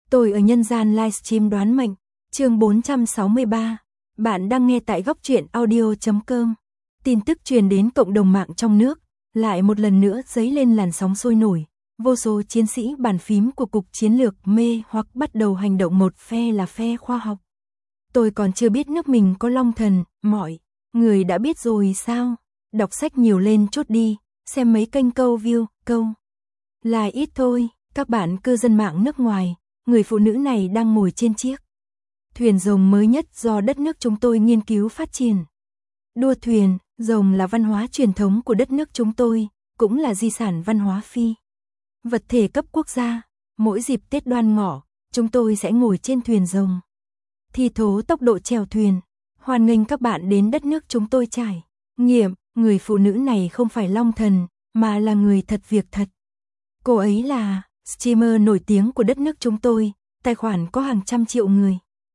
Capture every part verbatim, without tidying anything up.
Tôi ở nhân gian livestream đoán mệnh, chương bốn trăm sáu mươi ba. Bạn đang nghe tại góc truyện audio chấm com. Tin tức truyền đến cộng đồng mạng trong nước, lại một lần nữa dấy lên làn sóng sôi nổi. Vô số chiến sĩ bàn phím của Cục Chiến lược mê hoặc bắt đầu hành động, một phe là phe khoa học. Tôi còn chưa biết nước mình có long thần, mọi người đã biết rồi sao? Đọc sách nhiều lên chút đi, xem mấy kênh câu view, câu like ít thôi. Các bạn cư dân mạng nước ngoài, người phụ nữ này đang ngồi trên chiếc thuyền rồng mới nhất do đất nước chúng tôi nghiên cứu phát triển. Đua thuyền, rồng là văn hóa truyền thống của đất nước chúng tôi, cũng là di sản văn hóa phi vật thể cấp quốc gia. Mỗi dịp Tết Đoan Ngọ, chúng tôi sẽ ngồi trên thuyền rồng, thi thố tốc độ chèo thuyền. Hoan nghênh các bạn đến đất nước chúng tôi trải nghiệm. Người phụ nữ này không phải long thần, mà là người thật việc thật. Cô ấy là streamer nổi tiếng của đất nước chúng tôi, tài khoản có hàng trăm triệu người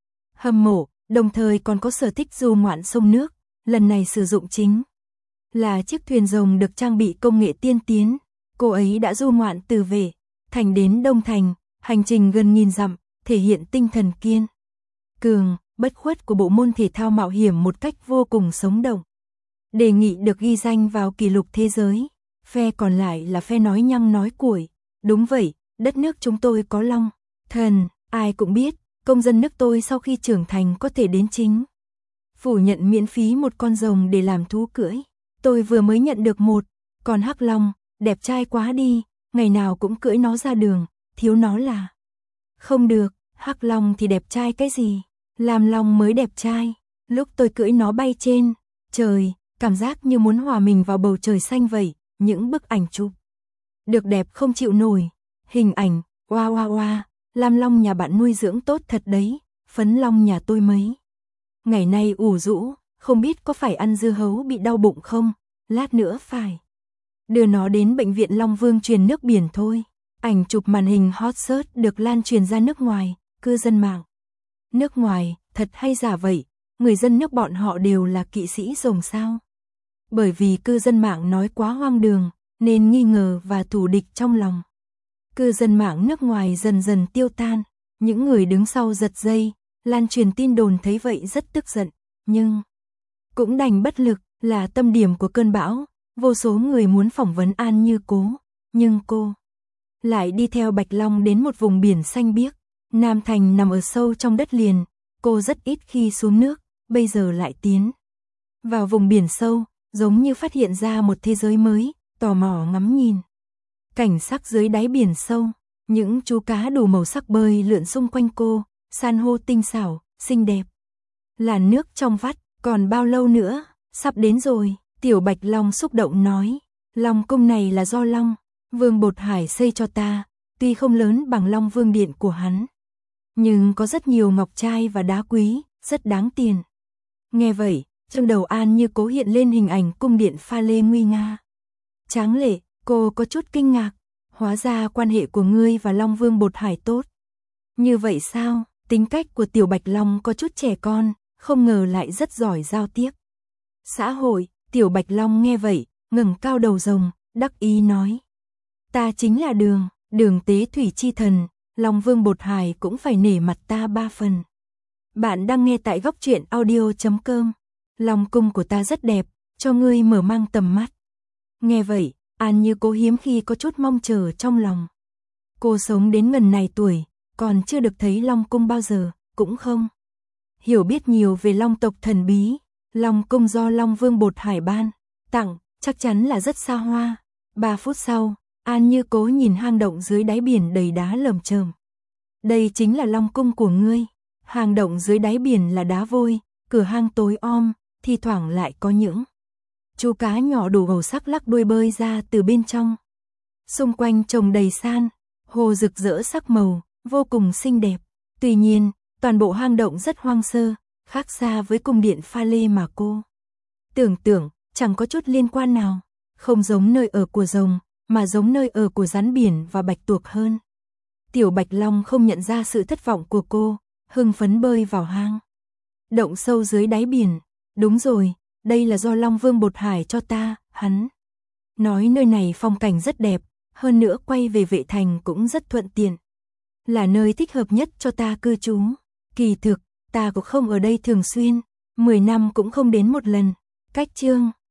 hâm mộ, đồng thời còn có sở thích du ngoạn sông nước. Lần này sử dụng chính là chiếc thuyền rồng được trang bị công nghệ tiên tiến. Cô ấy đã du ngoạn từ Vệ Thành đến Đông Thành, hành trình gần nghìn dặm, thể hiện tinh thần kiên cường, bất khuất của bộ môn thể thao mạo hiểm một cách vô cùng sống động. Đề nghị được ghi danh vào kỷ lục thế giới. Phe còn lại là phe nói nhăng nói cuội. Đúng vậy, đất nước chúng tôi có long thần, ai cũng biết, công dân nước tôi sau khi trưởng thành có thể đến chính phủ nhận miễn phí một con rồng để làm thú cưỡi. Tôi vừa mới nhận được một con hắc long, đẹp trai quá đi, ngày nào cũng cưỡi nó ra đường, thiếu nó là không được. Hắc long thì đẹp trai cái gì, làm long mới đẹp trai. Lúc tôi cưỡi nó bay trên trời, cảm giác như muốn hòa mình vào bầu trời xanh vậy. Những bức ảnh chụp được đẹp không chịu nổi. Hình ảnh, oa oa oa, lam long nhà bạn nuôi dưỡng tốt thật đấy, phấn long nhà tôi mấy ngày nay ủ rũ, không biết có phải ăn dưa hấu bị đau bụng không, lát nữa phải đưa nó đến bệnh viện Long Vương truyền nước biển thôi. Ảnh chụp màn hình hot search được lan truyền ra nước ngoài, cư dân mạng nước ngoài, thật hay giả vậy, người dân nước bọn họ đều là kỵ sĩ rồng sao? Bởi vì cư dân mạng nói quá hoang đường, nên nghi ngờ và thù địch trong lòng cư dân mạng nước ngoài dần dần tiêu tan. Những người đứng sau giật dây, lan truyền tin đồn thấy vậy rất tức giận, nhưng cũng đành bất lực. Là tâm điểm của cơn bão. Vô số người muốn phỏng vấn An Như Cố, nhưng cô lại đi theo Bạch Long đến một vùng biển xanh biếc. Nam Thành nằm ở sâu trong đất liền, cô rất ít khi xuống nước, bây giờ lại tiến vào vùng biển sâu, giống như phát hiện ra một thế giới mới, tò mò ngắm nhìn cảnh sắc dưới đáy biển sâu. Những chú cá đủ màu sắc bơi lượn xung quanh cô, san hô tinh xảo, xinh đẹp. Làn nước trong vắt, còn bao lâu nữa, sắp đến rồi. Tiểu Bạch Long xúc động nói, Long cung này là do Long Vương Bột Hải xây cho ta, tuy không lớn bằng Long Vương điện của hắn, nhưng có rất nhiều ngọc trai và đá quý, rất đáng tiền. Nghe vậy, trong đầu An Như Cố hiện lên hình ảnh cung điện pha lê nguy nga tráng lệ. Cô có chút kinh ngạc, hóa ra quan hệ của ngươi và Long Vương Bột Hải tốt như vậy sao? Tính cách của Tiểu Bạch Long có chút trẻ con, không ngờ lại rất giỏi giao tiếp xã hội. Tiểu Bạch Long nghe vậy, ngẩng cao đầu rồng, đắc ý nói, ta chính là đường, đường tế thủy chi thần, Long Vương Bột Hải cũng phải nể mặt ta ba phần. Bạn đang nghe tại góc truyện audio chấm com. Long cung của ta rất đẹp, cho ngươi mở mang tầm mắt. Nghe vậy, An Như Cố hiếm khi có chút mong chờ trong lòng. Cô sống đến ngần này tuổi, còn chưa được thấy Long cung bao giờ, cũng không hiểu biết nhiều về Long tộc thần bí. Long cung do Long Vương Bột Hải ban tặng, chắc chắn là rất xa hoa. Ba phút sau, An Như Cố nhìn hang động dưới đáy biển đầy đá lởm chởm. Đây chính là Long cung của ngươi. Hang động dưới đáy biển là đá vôi, cửa hang tối om, thi thoảng lại có những chú cá nhỏ đủ màu sắc lắc đuôi bơi ra từ bên trong. Xung quanh trồng đầy san hồ rực rỡ sắc màu, vô cùng xinh đẹp. Tuy nhiên, toàn bộ hang động rất hoang sơ, khác xa với cung điện pha lê mà cô tưởng tượng, chẳng có chút liên quan nào. Không giống nơi ở của rồng, mà giống nơi ở của rắn biển và bạch tuộc hơn. Tiểu Bạch Long không nhận ra sự thất vọng của cô, hưng phấn bơi vào hang động sâu dưới đáy biển. Đúng rồi, đây là do Long Vương Bột Hải cho ta, hắn nói nơi này phong cảnh rất đẹp, hơn nữa quay về Vệ Thành cũng rất thuận tiện. là nơi thích hợp nhất cho ta cư trú. Kỳ thực, ta cũng không ở đây thường xuyên, mười năm cũng không đến một lần. Cách chương